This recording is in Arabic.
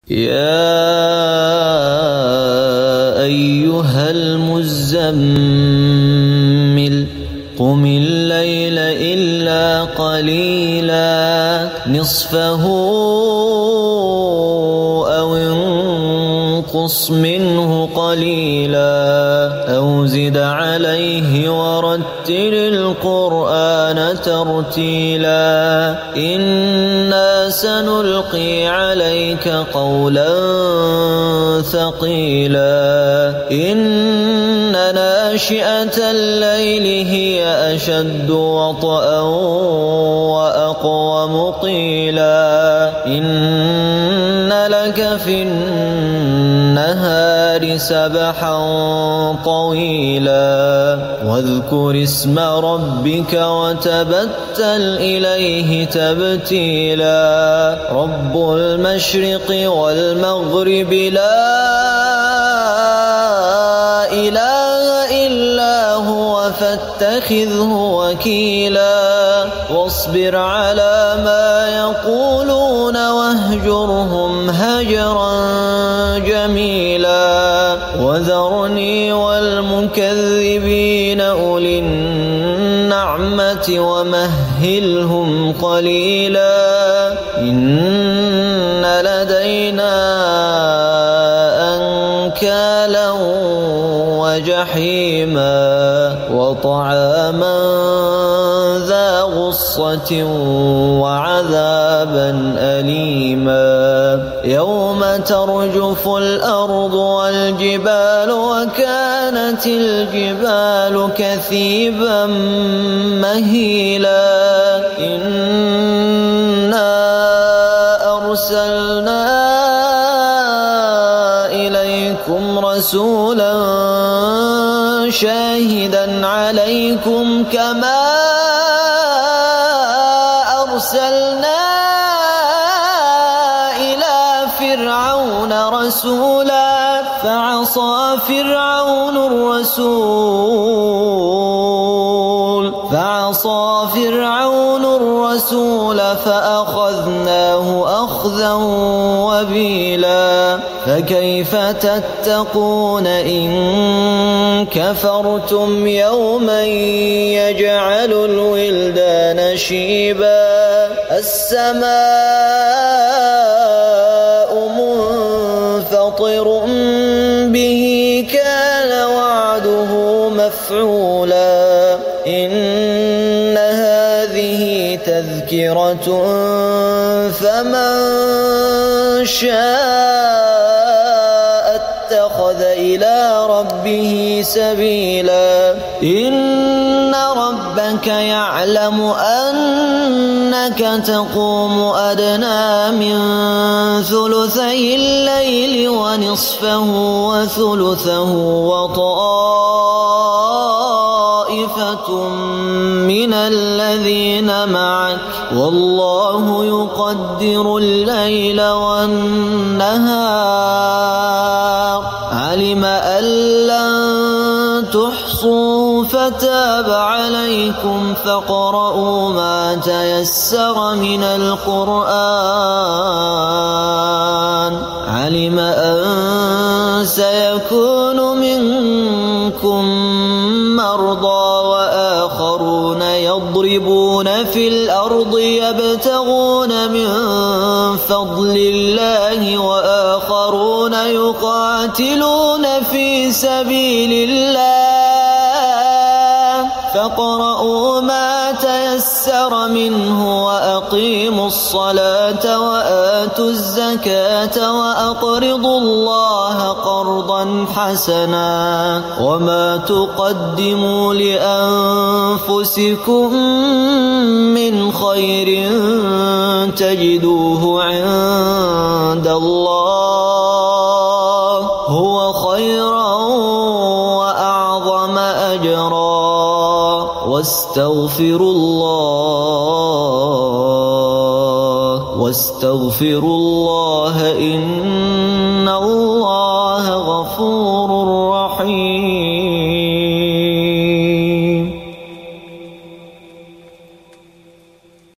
يا أيها المزمل قم الليل إلا قليلا نصفه أو انقص منه قليلا أو زد عليه ورتل القرآن ترتيلا إنا سنلقي عليك قولا ثقيلا إن ناشئة الليل هي أشد وطئا وأقوم قيلا إن لك في النهار سبحا طويلا واذكر اسم ربك وتبتل إليه تبتيلا رب المشرق والمغرب لا إله إلا هو فاتخذه وكيلا واصبر على ما يقولون واهجرهم هجرا جميلا وذرني والمكذبين أولي النعمة ومهلهم قليلا إن لدينا أنكالا وجحيما وطعاما ذا غصة وعذابا أليما يوم ترجف الأرض والجبال وكانت الجبال كثيبا مهيلا إنا أرسلنا إليكم رسولا شاهدا عليكم كما أرسلنا إلى فرعون رسولا فعصى فرعون الرسول فأخذناه أخذا وبيلا فكيف تتقون إن كفرتم يوما يجعل الولدان شيبا السماء منفطر به كان وعده مفعولا إن هذه تذكرة فمن شاء اتخذ إلى ربه سبيلا إن ربك يعلم أنك تقوم أدنى من ثلثي الليل ونصفه وثلثه وطائفة من الذين معك والله يقدر الليل والنهار علم أن لن تحصوا فتاب عليكم فاقرؤوا ما تيسر من القرآن علم أن سيكون منكم مرضى وآخرون يضربون في الأرض يبتغون من فضل الله وآخرون يقاتلون في سبيل الله فاقرؤوا ما تيسر منه وأقيموا الصلاة وآتوا الزكاة وأقرضوا الله قرضا حسنا وما تقدموا لأنفسكم من خير تجدوه عند الله هو خيرا وأعظم أجرا واستغفروا الله إن الله غفور